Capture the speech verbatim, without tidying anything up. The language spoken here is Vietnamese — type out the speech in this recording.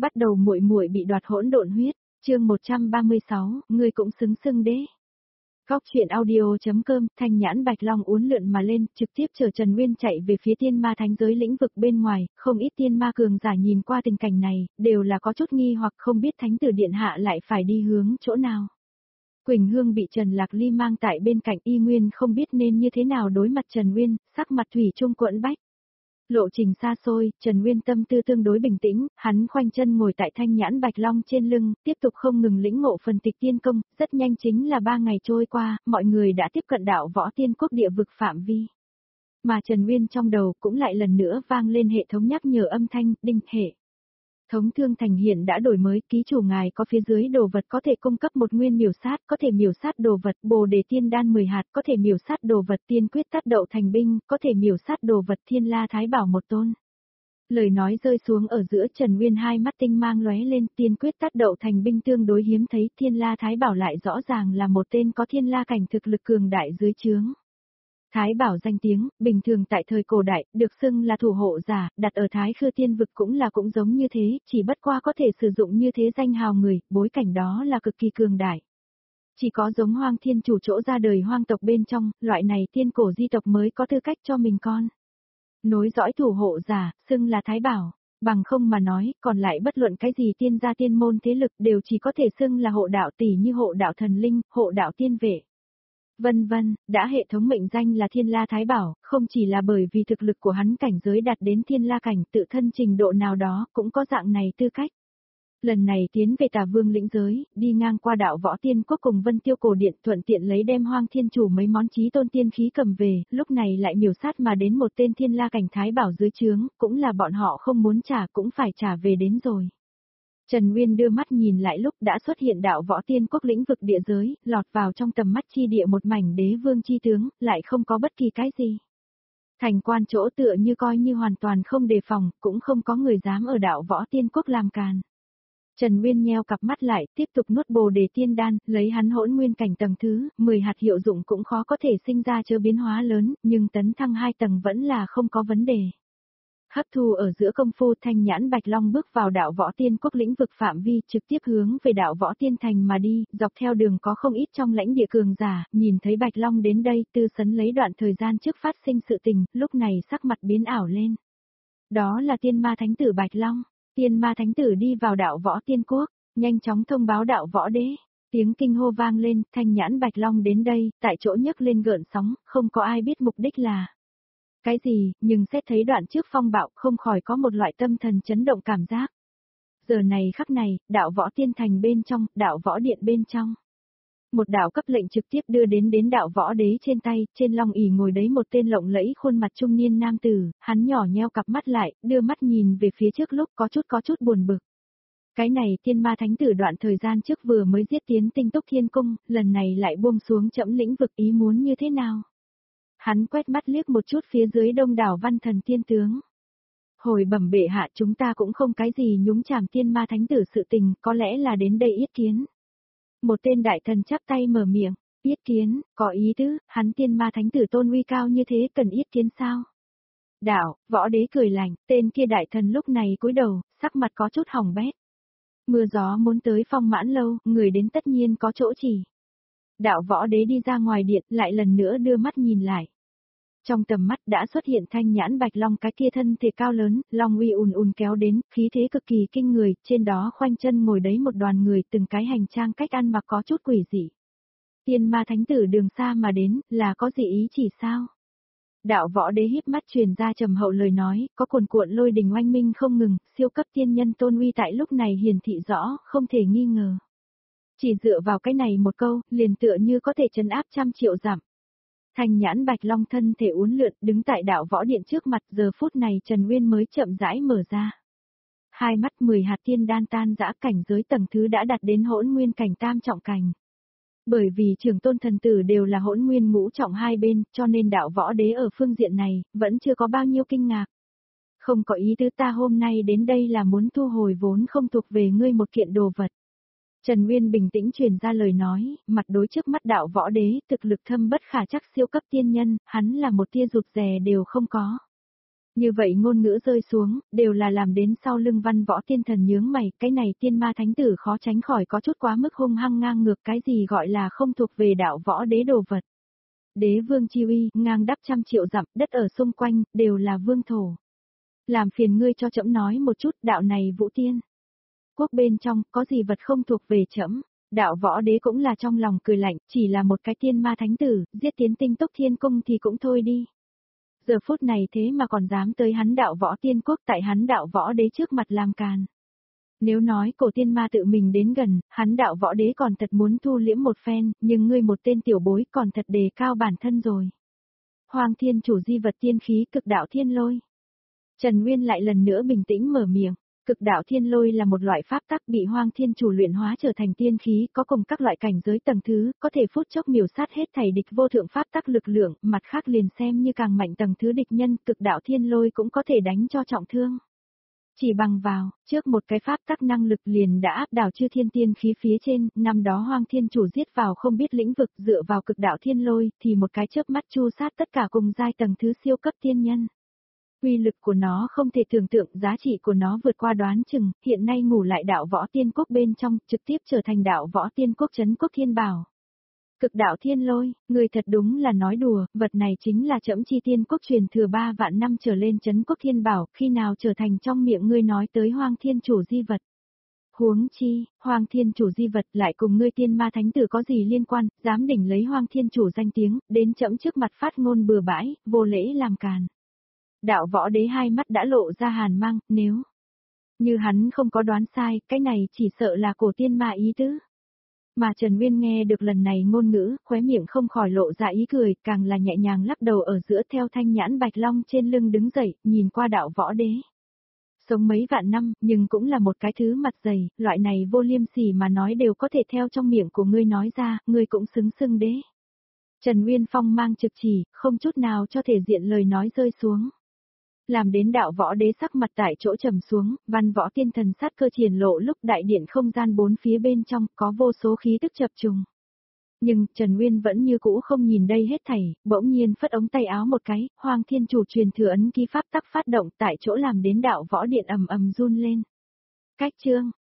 Bắt đầu muội muội bị đoạt hỗn độn huyết, chương một trăm ba mươi sáu, ngươi cũng xứng xưng đế. Góc chuyện audio.com, Thanh Nhãn Bạch Long uốn lượn mà lên, trực tiếp chở Trần Nguyên chạy về phía tiên ma thánh giới lĩnh vực bên ngoài, không ít tiên ma cường giả nhìn qua tình cảnh này, đều là có chút nghi hoặc không biết thánh tử điện hạ lại phải đi hướng chỗ nào. Quỳnh Hương bị Trần Lạc Ly mang tại bên cạnh y nguyên không biết nên như thế nào đối mặt Trần Nguyên, sắc mặt thủy chung quẫn bách. Lộ trình xa xôi, Trần Nguyên tâm tư tương đối bình tĩnh, hắn khoanh chân ngồi tại Thanh Nhãn Bạch Long trên lưng, tiếp tục không ngừng lĩnh ngộ phần tịch tiên công, rất nhanh chính là ba ngày trôi qua, mọi người đã tiếp cận đạo võ tiên quốc địa vực phạm vi. Mà Trần Nguyên trong đầu cũng lại lần nữa vang lên hệ thống nhắc nhở âm thanh, đinh hệ. Thống Thương Thành hiện đã đổi mới, ký chủ ngài có phía dưới đồ vật có thể cung cấp một nguyên miểu sát, có thể miểu sát đồ vật, Bồ Đề Tiên Đan mười hạt, có thể miểu sát đồ vật, Tiên Quyết Tát Đậu Thành Binh, có thể miểu sát đồ vật, Thiên La Thái Bảo một tôn. Lời nói rơi xuống ở giữa, Trần Nguyên hai mắt tinh mang lóe lên, Tiên Quyết Tát Đậu Thành Binh tương đối hiếm thấy, Thiên La Thái Bảo lại rõ ràng là một tên có thiên la cảnh thực lực cường đại dưới trướng. Thái Bảo danh tiếng, bình thường tại thời cổ đại, được xưng là thủ hộ giả, đặt ở Thái Khư Tiên vực cũng là cũng giống như thế, chỉ bất qua có thể sử dụng như thế danh hào người, bối cảnh đó là cực kỳ cường đại. Chỉ có giống Hoang Thiên Chủ chỗ ra đời hoang tộc bên trong, loại này tiên cổ di tộc mới có tư cách cho mình con. Nối dõi thủ hộ giả, xưng là Thái Bảo, bằng không mà nói, còn lại bất luận cái gì tiên gia tiên môn thế lực đều chỉ có thể xưng là hộ đạo tỷ như hộ đạo thần linh, hộ đạo tiên vệ. Vân vân, đã hệ thống mệnh danh là Thiên La Thái Bảo, không chỉ là bởi vì thực lực của hắn cảnh giới đạt đến Thiên La cảnh tự thân trình độ nào đó cũng có dạng này tư cách. Lần này tiến về Tà Vương lĩnh giới, đi ngang qua đạo võ tiên quốc cùng Vân Tiêu cổ điện thuận tiện lấy đem Hoang Thiên Chủ mấy món chí tôn tiên khí cầm về, lúc này lại miểu sát mà đến một tên Thiên La cảnh Thái Bảo dưới trướng, cũng là bọn họ không muốn trả cũng phải trả về đến rồi. Trần Nguyên đưa mắt nhìn lại lúc đã xuất hiện đạo võ tiên quốc lĩnh vực địa giới, lọt vào trong tầm mắt chi địa một mảnh đế vương chi tướng, lại không có bất kỳ cái gì. Thành quan chỗ tựa như coi như hoàn toàn không đề phòng, cũng không có người dám ở đạo võ tiên quốc làm càn. Trần Nguyên nheo cặp mắt lại, tiếp tục nuốt Bồ Đề Tiên Đan, lấy hắn hỗn nguyên cảnh tầng thứ, mười hạt hiệu dụng cũng khó có thể sinh ra chớ biến hóa lớn, nhưng tấn thăng hai tầng vẫn là không có vấn đề. Hấp thu ở giữa công phu, Thanh Nhãn Bạch Long bước vào đạo võ tiên quốc lĩnh vực phạm vi, trực tiếp hướng về đạo võ tiên thành mà đi, dọc theo đường có không ít trong lãnh địa cường giả, nhìn thấy Bạch Long đến đây, tư sấn lấy đoạn thời gian trước phát sinh sự tình, lúc này sắc mặt biến ảo lên. Đó là tiên ma thánh tử Bạch Long, tiên ma thánh tử đi vào đạo võ tiên quốc, nhanh chóng thông báo đạo võ đế. Tiếng kinh hô vang lên, Thanh Nhãn Bạch Long đến đây, tại chỗ nhấc lên gợn sóng, không có ai biết mục đích là cái gì, nhưng xét thấy đoạn trước phong bạo không khỏi có một loại tâm thần chấn động cảm giác. Giờ này khắc này, đạo võ tiên thành bên trong, đạo võ điện bên trong. Một đạo cấp lệnh trực tiếp đưa đến đến đạo võ đế trên tay, trên long ỷ ngồi đấy một tên lộng lẫy khuôn mặt trung niên nam tử, hắn nhỏ nheo cặp mắt lại, đưa mắt nhìn về phía trước lúc có chút có chút buồn bực. Cái này tiên ma thánh tử đoạn thời gian trước vừa mới giết tiến tinh túc thiên cung, lần này lại buông xuống chẫm lĩnh vực ý muốn như thế nào? Hắn quét mắt liếc một chút phía dưới đông đảo văn thần tiên tướng. Hồi bẩm bệ hạ chúng ta cũng không cái gì nhúng chàm tiên ma thánh tử sự tình, có lẽ là đến đây yết kiến. Một tên đại thần chắp tay mở miệng, yết kiến, có ý tứ, hắn tiên ma thánh tử tôn uy cao như thế cần yết kiến sao? Đạo, võ đế cười lạnh, tên kia đại thần lúc này cúi đầu, sắc mặt có chút hỏng bét. Mưa gió muốn tới Phong Mãn lâu, người đến tất nhiên có chỗ chỉ. Đạo võ đế đi ra ngoài điện, lại lần nữa đưa mắt nhìn lại. Trong tầm mắt đã xuất hiện Thanh Nhãn Bạch Long, cái kia thân thể cao lớn, long uy ùn ùn kéo đến, khí thế cực kỳ kinh người, trên đó khoanh chân ngồi đấy một đoàn người, từng cái hành trang cách ăn mặc có chút quỷ dị. Tiên ma thánh tử đường xa mà đến, là có gì ý chỉ sao? Đạo võ đế híp mắt truyền ra trầm hậu lời nói, có cuồn cuộn lôi đình oanh minh không ngừng, siêu cấp tiên nhân tôn uy tại lúc này hiển thị rõ, không thể nghi ngờ. Chỉ dựa vào cái này một câu, liền tựa như có thể trấn áp trăm triệu dặm. Thanh Nhãn Bạch Long thân thể uốn lượn, đứng tại đạo võ điện trước mặt, giờ phút này Trần Nguyên mới chậm rãi mở ra. Hai mắt mười hạt tiên đan tan dã, cảnh giới tầng thứ đã đạt đến hỗn nguyên cảnh tam trọng cảnh. Bởi vì trưởng tôn thần tử đều là hỗn nguyên ngũ trọng hai bên, cho nên đạo võ đế ở phương diện này, vẫn chưa có bao nhiêu kinh ngạc. Không có ý tứ, ta hôm nay đến đây là muốn thu hồi vốn không thuộc về ngươi một kiện đồ vật. Trần Nguyên bình tĩnh truyền ra lời nói, mặt đối trước mắt đạo võ đế, thực lực thâm bất khả chắc siêu cấp tiên nhân, hắn là một tia rụt rè đều không có. Như vậy ngôn ngữ rơi xuống, đều là làm đến sau lưng văn võ tiên thần nhướng mày, cái này tiên ma thánh tử khó tránh khỏi có chút quá mức hung hăng ngang ngược, cái gì gọi là không thuộc về đạo võ đế đồ vật. Đế vương chi uy, ngang đắp trăm triệu dặm, đất ở xung quanh, đều là vương thổ. Làm phiền ngươi cho trẫm nói một chút, đạo này vũ tiên quốc bên trong, có gì vật không thuộc về trẫm. Đạo võ đế cũng là trong lòng cười lạnh, chỉ là một cái tiên ma thánh tử, giết tiến tinh tốc thiên cung thì cũng thôi đi. Giờ phút này thế mà còn dám tới hắn đạo võ tiên quốc tại hắn đạo võ đế trước mặt làm càn. Nếu nói cổ tiên ma tự mình đến gần, hắn đạo võ đế còn thật muốn thu liễm một phen, nhưng ngươi một tên tiểu bối còn thật đề cao bản thân rồi. Hoàng thiên chủ di vật tiên khí cực đạo thiên lôi. Trần Nguyên lại lần nữa bình tĩnh mở miệng. Cực đạo thiên lôi là một loại pháp tắc bị Hoang Thiên Chủ luyện hóa trở thành tiên khí, có cùng các loại cảnh giới tầng thứ, có thể phút chốc miểu sát hết thảy địch vô thượng pháp tắc lực lượng, mặt khác liền xem như càng mạnh tầng thứ địch nhân, cực đạo thiên lôi cũng có thể đánh cho trọng thương. Chỉ bằng vào, trước một cái pháp tắc năng lực liền đã áp đảo chư thiên tiên khí phía trên, năm đó Hoang Thiên Chủ giết vào không biết lĩnh vực dựa vào cực đạo thiên lôi, thì một cái chớp mắt chu sát tất cả cùng giai tầng thứ siêu cấp tiên nhân. Uy lực của nó không thể tưởng tượng, giá trị của nó vượt qua đoán chừng, hiện nay ngủ lại đạo võ tiên quốc bên trong, trực tiếp trở thành đạo võ tiên quốc trấn quốc thiên bảo. Cực đạo thiên lôi, người thật đúng là nói đùa, vật này chính là trẫm chi tiên quốc truyền thừa ba vạn năm trở lên trấn quốc thiên bảo, khi nào trở thành trong miệng ngươi nói tới Hoang Thiên Chủ di vật. Huống chi, Hoang Thiên Chủ di vật lại cùng ngươi tiên ma thánh tử có gì liên quan, dám đỉnh lấy Hoang Thiên Chủ danh tiếng, đến trẫm trước mặt phát ngôn bừa bãi, vô lễ làm càn. Đạo võ đế hai mắt đã lộ ra hàn mang, nếu như hắn không có đoán sai, cái này chỉ sợ là cổ tiên ma ý tứ. Mà Trần Nguyên nghe được lần này ngôn ngữ, khóe miệng không khỏi lộ ra ý cười, càng là nhẹ nhàng lắc đầu ở giữa theo thanh nhãn bạch long trên lưng đứng dậy, nhìn qua đạo võ đế. Sống mấy vạn năm, nhưng cũng là một cái thứ mặt dày, loại này vô liêm sỉ mà nói đều có thể theo trong miệng của ngươi nói ra, ngươi cũng xứng xưng đế. Trần Nguyên Phong mang trực chỉ, không chút nào cho thể diện lời nói rơi xuống. Làm đến đạo võ đế sắc mặt tại chỗ trầm xuống, văn võ tiên thần sát cơ triển lộ lúc đại điện không gian bốn phía bên trong có vô số khí tức chập trùng. Nhưng Trần Nguyên vẫn như cũ không nhìn đây hết thảy, bỗng nhiên phất ống tay áo một cái, Hoang Thiên Chủ truyền thừa ấn ký pháp tắc phát động tại chỗ làm đến đạo võ điện ầm ầm run lên. Cách chương